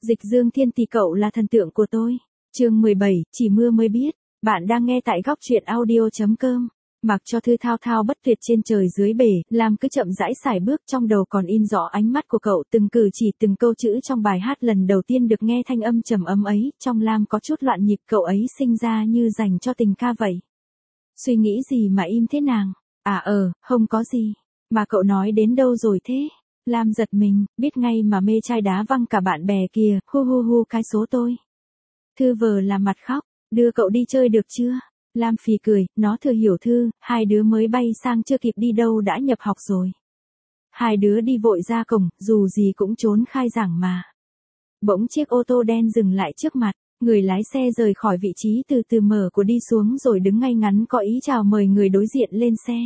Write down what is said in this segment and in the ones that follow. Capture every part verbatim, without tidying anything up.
Dịch Dương Thiên tỷ cậu là thần tượng của tôi. Chương mười bảy, chỉ mưa mới biết. Bạn đang nghe tại góc truyện audio chấm com. Mặc cho thư thao thao bất tuyệt trên trời dưới bể, Lam cứ chậm rãi sải bước, trong đầu còn in rõ ánh mắt của cậu, từng cử chỉ từng câu chữ trong bài hát lần đầu tiên được nghe thanh âm trầm ấm ấy, trong Lam có chút loạn nhịp, cậu ấy sinh ra như dành cho tình ca vậy. Suy nghĩ gì mà im thế nàng? À ờ, không có gì. Mà cậu nói đến đâu rồi thế? Lam giật mình, biết ngay mà mê trai đá văng cả bạn bè kìa, hu hu hu cái số tôi. Thư vờ làm mặt khóc, đưa cậu đi chơi được chưa? Lam phì cười, nó thừa hiểu Thư, hai đứa mới bay sang chưa kịp đi đâu đã nhập học rồi. Hai đứa đi vội ra cổng, dù gì cũng trốn khai giảng mà. Bỗng chiếc ô tô đen dừng lại trước mặt, người lái xe rời khỏi vị trí từ từ mở của đi xuống rồi đứng ngay ngắn có ý chào mời người đối diện lên xe.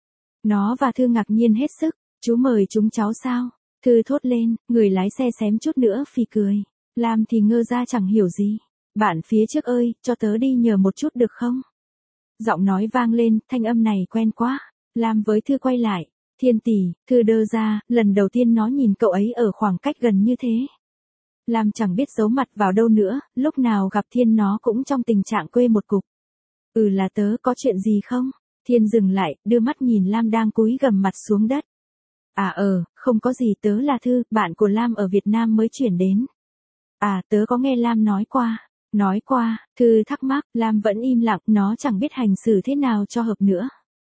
Nó và Thư ngạc nhiên hết sức, chú mời chúng cháu sao? Thư thốt lên, người lái xe xém chút nữa phì cười. Lam thì ngơ ra chẳng hiểu gì. Bạn phía trước ơi, cho tớ đi nhờ một chút được không? Giọng nói vang lên, thanh âm này quen quá. Lam với Thư quay lại. Thiên tỷ, Thư đơ ra, lần đầu tiên nó nhìn cậu ấy ở khoảng cách gần như thế. Lam chẳng biết giấu mặt vào đâu nữa, lúc nào gặp Thiên nó cũng trong tình trạng quê một cục. Ừ là tớ, có chuyện gì không? Thiên dừng lại, đưa mắt nhìn Lam đang cúi gằm mặt xuống đất. À ờ, không có gì, tớ là Thư, bạn của Lam ở Việt Nam mới chuyển đến. À, tớ có nghe Lam nói qua. Nói qua, Thư thắc mắc, Lam vẫn im lặng, nó chẳng biết hành xử thế nào cho hợp nữa.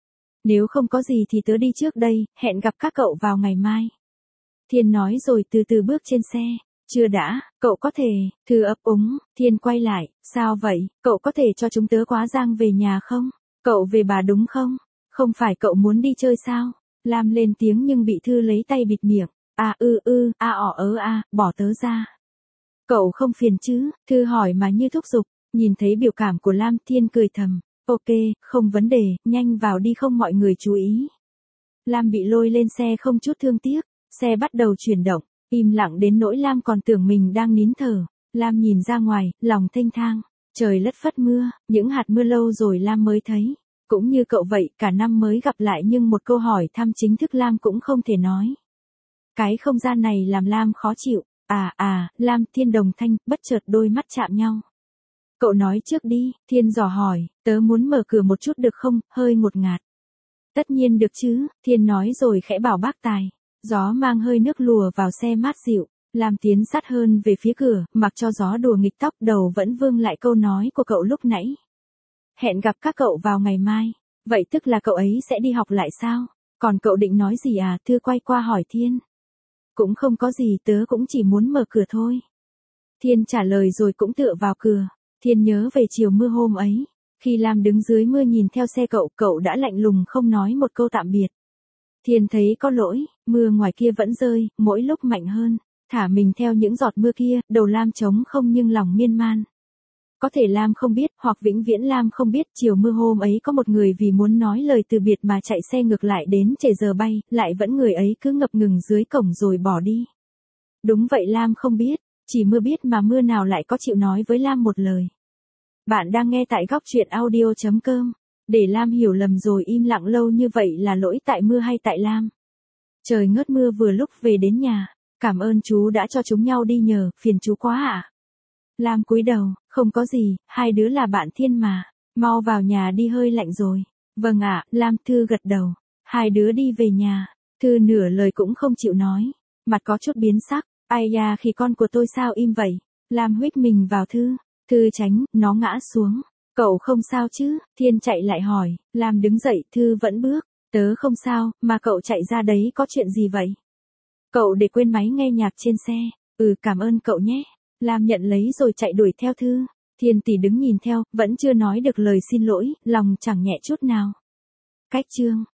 Nếu không có gì thì tớ đi trước đây, hẹn gặp các cậu vào ngày mai. Thiên nói rồi từ từ bước trên xe. Chưa đã, cậu có thể, Thư ấp úng, Thiên quay lại, sao vậy, cậu có thể cho chúng tớ quá giang về nhà không? Cậu về bà đúng không? Không phải cậu muốn đi chơi sao? Lam lên tiếng nhưng bị Thư lấy tay bịt miệng. À ư ư, a ỏ ớ a, bỏ tớ ra. Cậu không phiền chứ? Thư hỏi mà như thúc giục. Nhìn thấy biểu cảm của Lam, Thiên cười thầm. Ok, không vấn đề, nhanh vào đi không mọi người chú ý. Lam bị lôi lên xe không chút thương tiếc. Xe bắt đầu chuyển động, im lặng đến nỗi Lam còn tưởng mình đang nín thở. Lam nhìn ra ngoài, lòng thênh thang. Trời lất phất mưa, những hạt mưa lâu rồi Lam mới thấy. Cũng như cậu vậy, cả năm mới gặp lại nhưng một câu hỏi thăm chính thức Lam cũng không thể nói. Cái không gian này làm Lam khó chịu. À à, Lam, Thiên đồng thanh, bất chợt đôi mắt chạm nhau. Cậu nói trước đi, Thiên dò hỏi, tớ muốn mở cửa một chút được không, hơi ngột ngạt. Tất nhiên được chứ, Thiên nói rồi khẽ bảo bác tài. Gió mang hơi nước lùa vào xe mát dịu. Lam tiến sát hơn về phía cửa, mặc cho gió đùa nghịch tóc, đầu vẫn vương lại câu nói của cậu lúc nãy. Hẹn gặp các cậu vào ngày mai. Vậy tức là cậu ấy sẽ đi học lại sao? Còn cậu định nói gì à? Thư quay qua hỏi Thiên. Cũng không có gì, tớ cũng chỉ muốn mở cửa thôi. Thiên trả lời rồi cũng tựa vào cửa. Thiên nhớ về chiều mưa hôm ấy. Khi Lam đứng dưới mưa nhìn theo xe cậu, cậu đã lạnh lùng không nói một câu tạm biệt. Thiên thấy có lỗi, mưa ngoài kia vẫn rơi, mỗi lúc mạnh hơn. Thả mình theo những giọt mưa kia, đầu Lam trống không nhưng lòng miên man. Có thể Lam không biết, hoặc vĩnh viễn Lam không biết, chiều mưa hôm ấy có một người vì muốn nói lời từ biệt mà chạy xe ngược lại đến trễ giờ bay, lại vẫn người ấy cứ ngập ngừng dưới cổng rồi bỏ đi. Đúng vậy, Lam không biết, chỉ mưa biết mà mưa nào lại có chịu nói với Lam một lời. Bạn đang nghe tại góc truyện audio chấm com. Để Lam hiểu lầm rồi im lặng lâu như vậy là lỗi tại mưa hay tại Lam? Trời ngớt mưa vừa lúc về đến nhà. Cảm ơn chú đã cho chúng nhau đi nhờ, phiền chú quá ạ. À? Lam cúi đầu, không có gì, hai đứa là bạn Thiên mà. Mau vào nhà đi, hơi lạnh rồi. Vâng ạ, à, Lam. Thư gật đầu. Hai đứa đi về nhà. Thư nửa lời cũng không chịu nói. Mặt có chút biến sắc. Ai da, khi con của tôi sao im vậy? Lam huých mình vào Thư. Thư tránh, nó ngã xuống. Cậu không sao chứ? Thiên chạy lại hỏi. Lam đứng dậy, Thư vẫn bước. Tớ không sao, mà cậu chạy ra đấy có chuyện gì vậy? Cậu để quên máy nghe nhạc trên xe. Ừ, cảm ơn cậu nhé. Lam nhận lấy rồi chạy đuổi theo Thư. Thiên tỷ đứng nhìn theo, vẫn chưa nói được lời xin lỗi, lòng chẳng nhẹ chút nào. Cách chương